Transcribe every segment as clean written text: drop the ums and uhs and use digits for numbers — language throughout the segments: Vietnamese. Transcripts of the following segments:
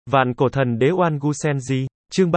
Vạn cổ thần đế Oan Gu Senji, chương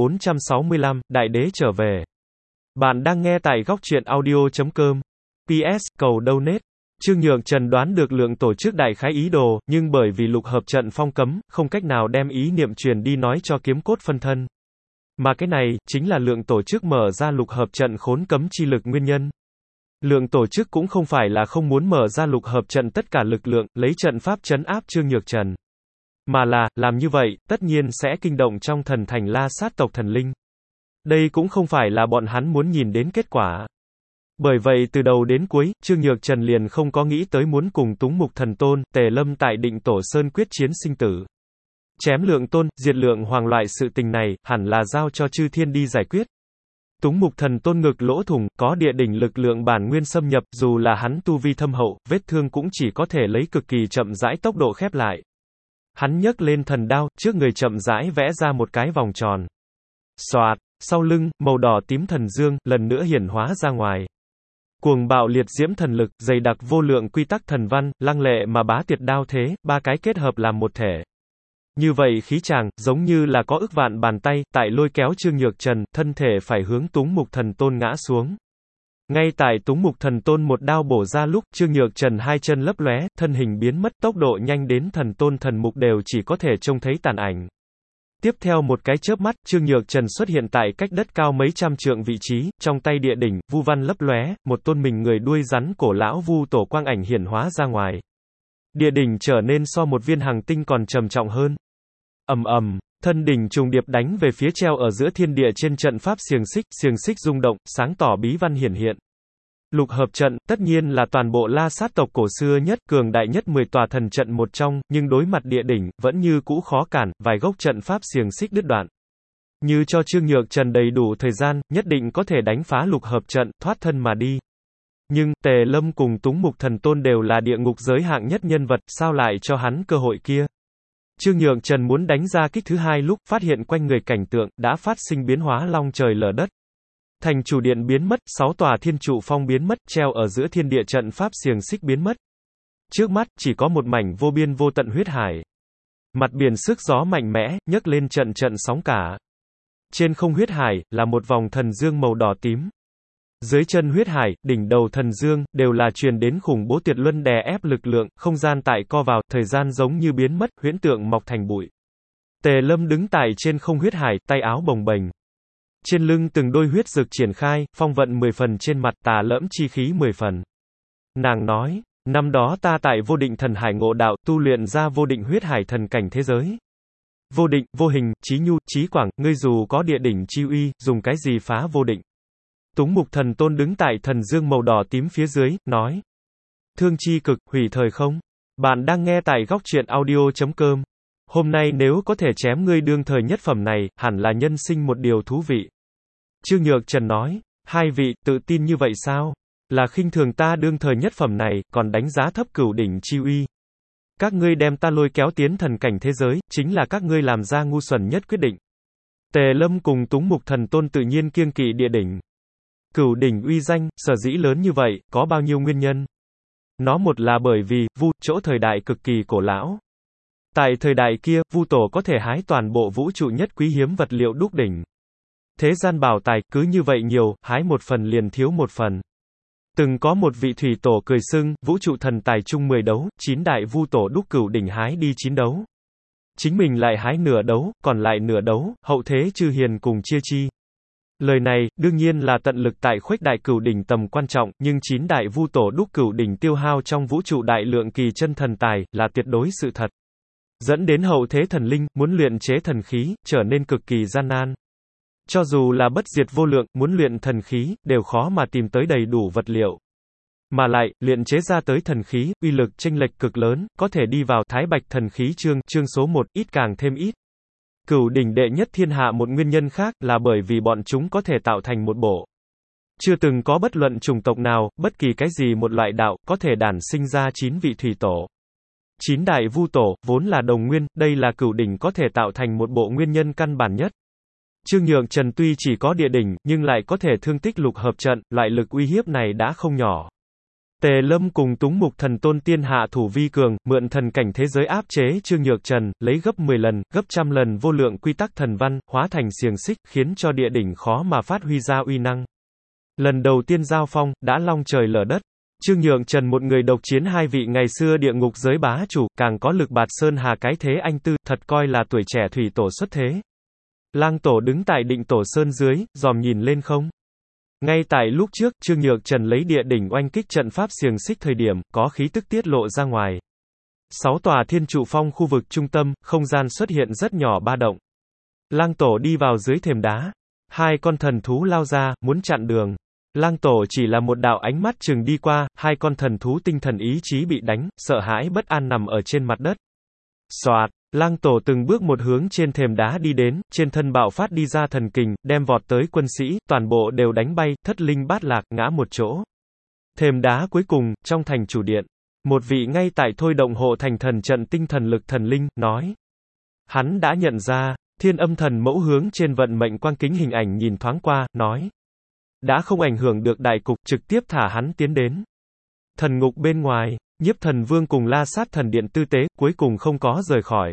3465, Đại đế trở về. Bạn đang nghe tại góc truyện audio.com. PS, cầu donate. Trương Nhược Trần đoán được lượng tổ chức đại khái ý đồ, nhưng bởi vì lục hợp trận phong cấm, không cách nào đem ý niệm truyền đi nói cho kiếm cốt phân thân. Mà cái này, chính là lượng tổ chức mở ra lục hợp trận khốn cấm chi lực nguyên nhân. Lượng tổ chức cũng không phải là không muốn mở ra lục hợp trận tất cả lực lượng, lấy trận pháp trấn áp Trương Nhược Trần. Mà là, làm như vậy, tất nhiên sẽ kinh động trong thần thành La Sát tộc thần linh. Đây cũng không phải là bọn hắn muốn nhìn đến kết quả. Bởi vậy từ đầu đến cuối, Trương Nhược Trần liền không có nghĩ tới muốn cùng Túng Mục Thần Tôn, Tề Lâm tại Định Tổ Sơn quyết chiến sinh tử. Chém Lượng Tôn, diệt Lượng Hoàng loại sự tình này, hẳn là giao cho chư thiên đi giải quyết. Túng Mục Thần Tôn ngực lỗ thủng, có địa đỉnh lực lượng bản nguyên xâm nhập, dù là hắn tu vi thâm hậu, vết thương cũng chỉ có thể lấy cực kỳ chậm rãi tốc độ khép lại. Hắn nhấc lên thần đao, trước người chậm rãi vẽ ra một cái vòng tròn. Xoạt, sau lưng, màu đỏ tím thần dương, lần nữa hiển hóa ra ngoài. Cuồng bạo liệt diễm thần lực, dày đặc vô lượng quy tắc thần văn, lăng lệ mà bá tiệt đao thế, ba cái kết hợp làm một thể. Như vậy khí tràng, giống như là có ức vạn bàn tay, tại lôi kéo Trương Nhược Trần, thân thể phải hướng Túng Mục Thần Tôn ngã xuống. Ngay tại Túng Mục Thần Tôn một đao bổ ra lúc, Trương Nhược Trần hai chân lấp lóe, thân hình biến mất, tốc độ nhanh đến Thần Tôn thần mục đều chỉ có thể trông thấy tàn ảnh. Tiếp theo một cái chớp mắt, Trương Nhược Trần xuất hiện tại cách đất cao mấy trăm trượng vị trí, trong tay địa đỉnh, vu văn lấp lóe, một tôn mình người đuôi rắn cổ lão vu tổ quang ảnh hiển hóa ra ngoài. Địa đỉnh trở nên so một viên hành tinh còn trầm trọng hơn. Ầm ầm, thân đỉnh trùng điệp đánh về phía treo ở giữa thiên địa trên trận pháp xiềng xích rung động, sáng tỏ bí văn hiển hiện. Lục hợp trận, tất nhiên là toàn bộ La Sát tộc cổ xưa nhất, cường đại nhất 10 tòa thần trận một trong, nhưng đối mặt địa đỉnh, vẫn như cũ khó cản, vài gốc trận pháp xiềng xích đứt đoạn. Như cho Trương Nhược Trần đầy đủ thời gian, nhất định có thể đánh phá lục hợp trận, thoát thân mà đi. Nhưng, Tề Lâm cùng Túng Mục Thần Tôn đều là địa ngục giới hạng nhất nhân vật, sao lại cho hắn cơ hội kia? Trương Nhược Trần muốn đánh ra kích thứ hai lúc, phát hiện quanh người cảnh tượng, đã phát sinh biến hóa long trời lở đất. Thành chủ điện biến mất, 6 tòa thiên trụ phong biến mất, treo ở giữa thiên địa trận pháp xiềng xích biến mất. Trước mắt, chỉ có một mảnh vô biên vô tận huyết hải. Mặt biển sức gió mạnh mẽ, nhấc lên trận trận sóng cả. Trên không huyết hải, là một vòng thần dương màu đỏ tím. Dưới chân huyết hải, đỉnh đầu thần dương, đều là truyền đến khủng bố tuyệt luân đè ép lực lượng, không gian tại co vào, thời gian giống như biến mất, huyễn tượng mọc thành bụi. Tề Lâm đứng tại trên không huyết hải, tay áo bồng bềnh. Trên lưng từng đôi huyết dực triển khai, phong vận 10 phần trên mặt, tà lẫm chi khí 10 phần. Nàng nói, năm đó ta tại vô định thần hải ngộ đạo, tu luyện ra vô định huyết hải thần cảnh thế giới. Vô định, vô hình, chí nhu, chí quảng, ngươi dù có địa đỉnh chi uy, dùng cái gì phá vô định. Túng Mục Thần Tôn đứng tại thần dương màu đỏ tím phía dưới, nói. Thương chi cực, hủy thời không. Bạn đang nghe tại góc truyện audio.com. Hôm nay nếu có thể chém ngươi đương thời nhất phẩm này, hẳn là nhân sinh một điều thú vị. Trương Nhược Trần nói, hai vị, tự tin như vậy sao? Là khinh thường ta đương thời nhất phẩm này, còn đánh giá thấp cửu đỉnh chi uy. Các ngươi đem ta lôi kéo tiến thần cảnh thế giới, chính là các ngươi làm ra ngu xuẩn nhất quyết định. Tề Lâm cùng Túng Mục Thần Tôn tự nhiên kiêng kỵ địa đỉnh. Cửu đỉnh uy danh, sở dĩ lớn như vậy, có bao nhiêu nguyên nhân? Nó một là bởi vì, chỗ thời đại cực kỳ cổ lão. Tại thời đại kia, vu tổ có thể hái toàn bộ vũ trụ nhất quý hiếm vật liệu đúc đỉnh. Thế gian bảo tài, cứ như vậy nhiều, hái một phần liền thiếu một phần. Từng có một vị thủy tổ cười xưng, vũ trụ thần tài chung 10 đấu, 9 đại vu tổ đúc cửu đỉnh hái đi 9 đấu. Chính mình lại hái nửa đấu, còn lại nửa đấu, hậu thế chư hiền cùng chia chi. Lời này, đương nhiên là tận lực tại khuếch đại cửu đỉnh tầm quan trọng, nhưng 9 đại vu tổ đúc cửu đỉnh tiêu hao trong vũ trụ đại lượng kỳ chân thần tài, là tuyệt đối sự thật. Dẫn đến hậu thế thần linh, muốn luyện chế thần khí, trở nên cực kỳ gian nan. Cho dù là bất diệt vô lượng, muốn luyện thần khí, đều khó mà tìm tới đầy đủ vật liệu. Mà lại, luyện chế ra tới thần khí, uy lực chênh lệch cực lớn, có thể đi vào Thái Bạch thần khí chương số 1, ít càng thêm ít. Cửu đỉnh đệ nhất thiên hạ một nguyên nhân khác, là bởi vì bọn chúng có thể tạo thành một bộ. Chưa từng có bất luận chủng tộc nào, bất kỳ cái gì một loại đạo, có thể đản sinh ra 9 vị thủy tổ. 9 đại vu tổ, vốn là đồng nguyên, đây là cửu đỉnh có thể tạo thành một bộ nguyên nhân căn bản nhất. Trương Nhược Trần tuy chỉ có địa đỉnh, nhưng lại có thể thương tích lục hợp trận, loại lực uy hiếp này đã không nhỏ. Tề Lâm cùng Túng Mục Thần Tôn tiên hạ thủ vi cường, mượn thần cảnh thế giới áp chế Trương Nhược Trần, lấy gấp 10 lần, gấp trăm lần vô lượng quy tắc thần văn, hóa thành xiềng xích, khiến cho địa đỉnh khó mà phát huy ra uy năng. Lần đầu tiên giao phong, đã long trời lở đất. Trương Nhượng Trần một người độc chiến hai vị ngày xưa địa ngục giới bá chủ, càng có lực bạt sơn hà cái thế anh tư, thật coi là tuổi trẻ thủy tổ xuất thế. Lang tổ đứng tại định tổ sơn dưới, dòm nhìn lên không. Ngay tại lúc trước, Trương Nhượng Trần lấy địa đỉnh oanh kích trận pháp xiềng xích thời điểm, có khí tức tiết lộ ra ngoài. 6 tòa thiên trụ phong khu vực trung tâm, không gian xuất hiện rất nhỏ ba động. Lang tổ đi vào dưới thềm đá. Hai con thần thú lao ra, muốn chặn đường. Lang tổ chỉ là một đạo ánh mắt chừng đi qua, hai con thần thú tinh thần ý chí bị đánh, sợ hãi bất an nằm ở trên mặt đất. Soạt, lang tổ từng bước một hướng trên thềm đá đi đến, trên thân bạo phát đi ra thần kình, đem vọt tới quân sĩ, toàn bộ đều đánh bay, thất linh bát lạc, ngã một chỗ. Thềm đá cuối cùng, trong thành chủ điện. Một vị ngay tại thôi động hộ thành thần trận tinh thần lực thần linh, nói. Hắn đã nhận ra, Thiên Âm Thần Mẫu hướng trên vận mệnh quang kính hình ảnh nhìn thoáng qua, nói. Đã không ảnh hưởng được đại cục, trực tiếp thả hắn tiến đến. Thần ngục bên ngoài, Nhiếp Thần Vương cùng La Sát Thần Điện tư tế, cuối cùng không có rời khỏi.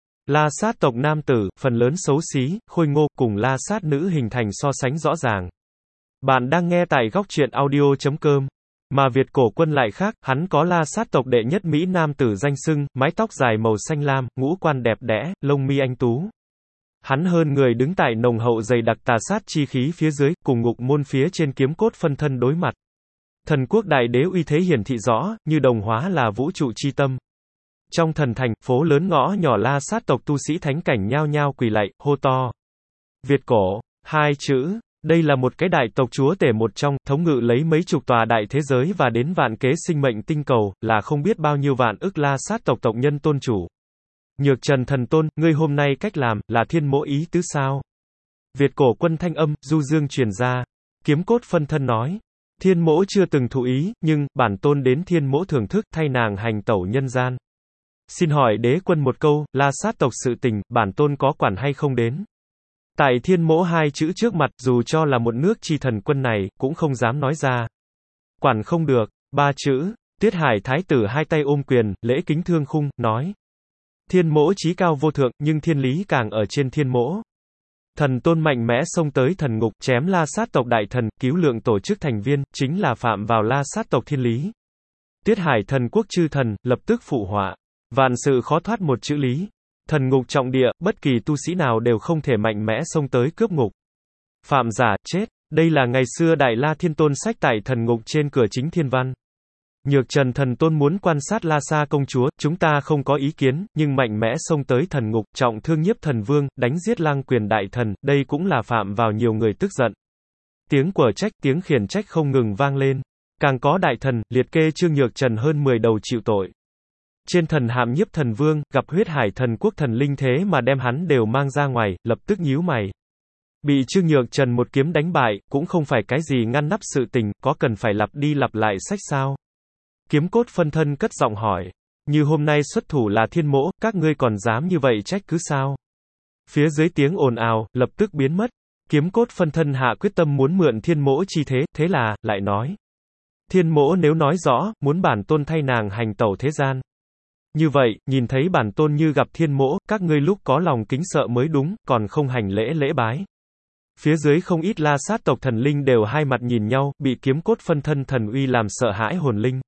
La Sát tộc nam tử, phần lớn xấu xí, khôi ngô, cùng La Sát nữ hình thành so sánh rõ ràng. Bạn đang nghe tại góc truyện audio.com. Mà Việt Cổ Quân lại khác, hắn có La Sát tộc đệ nhất Mỹ nam tử danh xưng, mái tóc dài màu xanh lam, ngũ quan đẹp đẽ, lông mi anh tú. Hắn hơn người đứng tại nồng hậu dày đặc tà sát chi khí phía dưới, cùng ngục môn phía trên kiếm cốt phân thân đối mặt. Thần quốc đại đế uy thế hiển thị rõ, như đồng hóa là vũ trụ chi tâm. Trong thần thành, phố lớn ngõ nhỏ La Sát tộc tu sĩ thánh cảnh nhao nhao quỳ lạy, hô to. Việt cổ, hai chữ, đây là một cái đại tộc chúa tể một trong, thống ngự lấy mấy chục tòa đại thế giới và đến vạn kế sinh mệnh tinh cầu, là không biết bao nhiêu vạn ức La Sát tộc tộc nhân tôn chủ. Nhược Trần thần tôn, ngươi hôm nay cách làm, là thiên mỗ ý tứ sao? Việt cổ quân thanh âm, du dương truyền ra. Kiếm cốt phân thân nói. Thiên mỗ chưa từng thụ ý, nhưng, bản tôn đến thiên mỗ thưởng thức, thay nàng hành tẩu nhân gian. Xin hỏi đế quân một câu, La Sát tộc sự tình, bản tôn có quản hay không đến? Tại thiên mỗ hai chữ trước mặt, dù cho là một nước chi thần quân này, cũng không dám nói ra. Quản không được, ba chữ, Tiết Hải thái tử hai tay ôm quyền, lễ kính thương khung, nói. Thiên mỗ chí cao vô thượng, nhưng thiên lý càng ở trên thiên mỗ. Thần tôn mạnh mẽ xông tới thần ngục, chém La Sát tộc đại thần, cứu lượng tổ chức thành viên, chính là phạm vào La Sát tộc thiên lý. Tiết Hải thần quốc chư thần, lập tức phụ họa. Vạn sự khó thoát một chữ lý. Thần ngục trọng địa, bất kỳ tu sĩ nào đều không thể mạnh mẽ xông tới cướp ngục. Phạm giả, chết. Đây là ngày xưa Đại La Thiên Tôn sách tại thần ngục trên cửa chính thiên văn. Nhược Trần thần tôn muốn quan sát La Sa công chúa, chúng ta không có ý kiến, nhưng mạnh mẽ xông tới thần ngục, trọng thương Nhiếp Thần Vương, đánh giết Lang Quyền đại thần, đây cũng là phạm vào nhiều người tức giận. Tiếng quở trách, tiếng khiển trách không ngừng vang lên. Càng có đại thần, liệt kê Trương Nhược Trần hơn 10 đầu chịu tội. Trên thần hàm Nhiếp Thần Vương, gặp huyết hải thần quốc thần linh thế mà đem hắn đều mang ra ngoài, lập tức nhíu mày. Bị Trương Nhược Trần một kiếm đánh bại, cũng không phải cái gì ngăn nắp sự tình, có cần phải lặp đi lặp lại sách sao? Kiếm cốt phân thân cất giọng hỏi. Như hôm nay xuất thủ là thiên mỗ, các ngươi còn dám như vậy trách cứ sao? Phía dưới tiếng ồn ào, lập tức biến mất. Kiếm cốt phân thân hạ quyết tâm muốn mượn thiên mỗ chi thế, thế là, lại nói. Thiên mỗ nếu nói rõ, muốn bản tôn thay nàng hành tẩu thế gian. Như vậy, nhìn thấy bản tôn như gặp thiên mỗ, các ngươi lúc có lòng kính sợ mới đúng, còn không hành lễ lễ bái. Phía dưới không ít La Sát tộc thần linh đều hai mặt nhìn nhau, bị kiếm cốt phân thân thần uy làm sợ hãi hồn linh.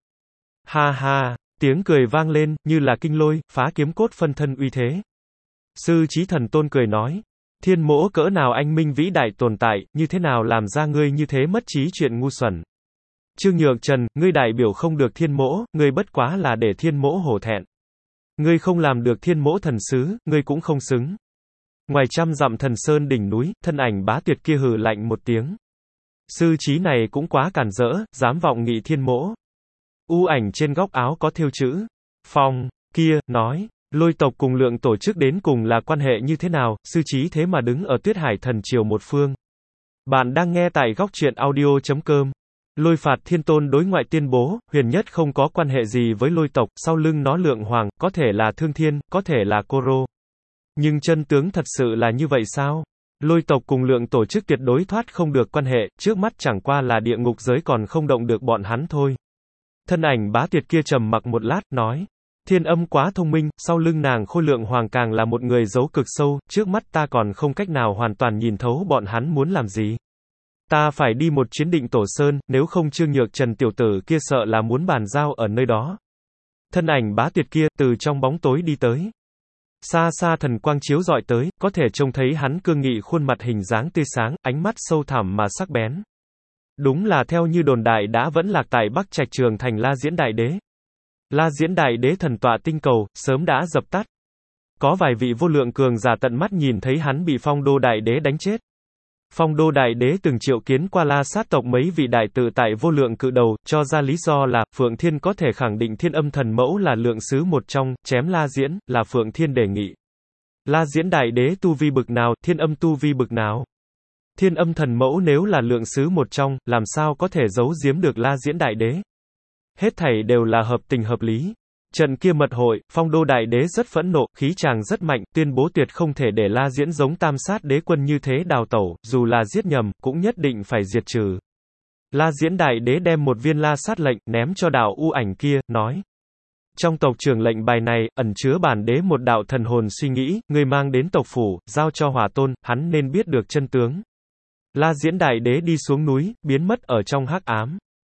Ha ha, tiếng cười vang lên, như là kinh lôi, phá kiếm cốt phân thân uy thế. Sư Chí Thần Tôn cười nói, thiên mỗ cỡ nào anh minh vĩ đại tồn tại, như thế nào làm ra ngươi như thế mất trí chuyện ngu xuẩn. Trương Nhược Trần, ngươi đại biểu không được thiên mỗ, ngươi bất quá là để thiên mỗ hổ thẹn. Ngươi không làm được thiên mỗ thần sứ, ngươi cũng không xứng. Ngoài trăm dặm thần sơn đỉnh núi, thân ảnh bá tuyệt kia hừ lạnh một tiếng. Sư Chí này cũng quá cản rỡ, dám vọng nghị thiên mỗ. U ảnh trên góc áo có thêu chữ. Phong, kia, nói, lôi tộc cùng lượng tổ chức đến cùng là quan hệ như thế nào, sư Chí thế mà đứng ở Tuyết Hải thần triều một phương. Bạn đang nghe tại góc truyện audio.com. Lôi phạt thiên tôn đối ngoại tuyên bố, huyền nhất không có quan hệ gì với lôi tộc, sau lưng nó lượng hoàng, có thể là thương thiên, có thể là cô rô. Nhưng chân tướng thật sự là như vậy sao? Lôi tộc cùng lượng tổ chức tuyệt đối thoát không được quan hệ, trước mắt chẳng qua là địa ngục giới còn không động được bọn hắn thôi. Thân ảnh bá tuyệt kia trầm mặc một lát, nói. Thiên Âm quá thông minh, sau lưng nàng Khôi Lượng Hoàng càng là một người giấu cực sâu, trước mắt ta còn không cách nào hoàn toàn nhìn thấu bọn hắn muốn làm gì. Ta phải đi một chuyến Định Tổ Sơn, nếu không Trương Nhược Trần tiểu tử kia sợ là muốn bàn giao ở nơi đó. Thân ảnh bá tuyệt kia, từ trong bóng tối đi tới. Xa xa thần quang chiếu dọi tới, có thể trông thấy hắn cương nghị khuôn mặt hình dáng tươi sáng, ánh mắt sâu thẳm mà sắc bén. Đúng là theo như đồn đại đã vẫn lạc tại Bắc Trạch Trường Thành La Diễn Đại Đế. La Diễn Đại Đế thần tọa tinh cầu, sớm đã dập tắt. Có vài vị vô lượng cường giả tận mắt nhìn thấy hắn bị Phong Đô Đại Đế đánh chết. Phong Đô Đại Đế từng triệu kiến qua La sát tộc mấy vị đại tự tại vô lượng cự đầu, cho ra lý do là, Phượng Thiên có thể khẳng định Thiên Âm thần mẫu là lượng sứ một trong, chém La Diễn, là Phượng Thiên đề nghị. La Diễn Đại Đế tu vi bực nào, Thiên Âm tu vi bực nào? Thiên Âm thần mẫu nếu là lượng sứ một trong, làm sao có thể giấu giếm được La Diễn Đại Đế? Hết thảy đều là hợp tình hợp lý. Trận kia mật hội, Phong Đô Đại Đế rất phẫn nộ, khí tràng rất mạnh, tuyên bố tuyệt không thể để La Diễn giống Tam Sát Đế quân như thế đào tẩu, dù là giết nhầm, cũng nhất định phải diệt trừ. La Diễn Đại Đế đem một viên La Sát lệnh, ném cho đạo U Ảnh kia, nói. Trong tộc trưởng lệnh bài này, ẩn chứa bản đế một đạo thần hồn suy nghĩ, người mang đến tộc phủ, giao cho Hỏa Tôn, hắn nên biết được chân tướng. La Diễn Đại Đế đi xuống núi, biến mất ở trong hắc ám.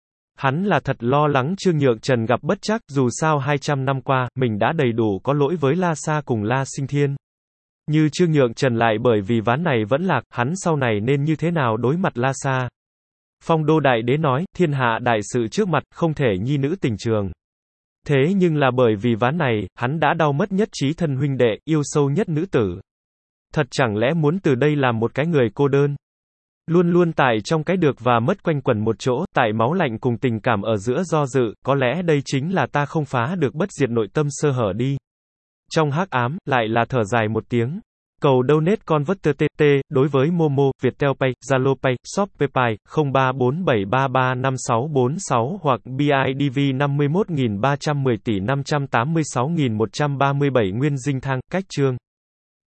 Hắn là thật lo lắng Trương Nhược Trần gặp bất trắc, dù sao 200 năm qua, mình đã đầy đủ có lỗi với La Sa cùng La Sinh Thiên. Như Trương Nhược Trần lại bởi vì ván này vẫn lạc, hắn sau này nên như thế nào đối mặt La Sa? Phong Đô Đại Đế nói, thiên hạ đại sự trước mặt, không thể nhi nữ tình trường. Thế nhưng là bởi vì ván này, hắn đã đau mất nhất trí thân huynh đệ, yêu sâu nhất nữ tử. Thật chẳng lẽ muốn từ đây làm một cái người cô đơn? Luôn luôn tại trong cái được và mất quanh quẩn một chỗ, tại máu lạnh cùng tình cảm ở giữa do dự, có lẽ đây chính là ta không phá được bất diệt nội tâm sơ hở đi. Trong hắc ám, lại là thở dài một tiếng. Cầu donate converter TT, đối với Momo, Viettel Pay, Zalo Pay, Shopee Pay, 0347335646 hoặc BIDV 51.310 tỷ 586.137 Nguyên Dinh Thang, cách chương.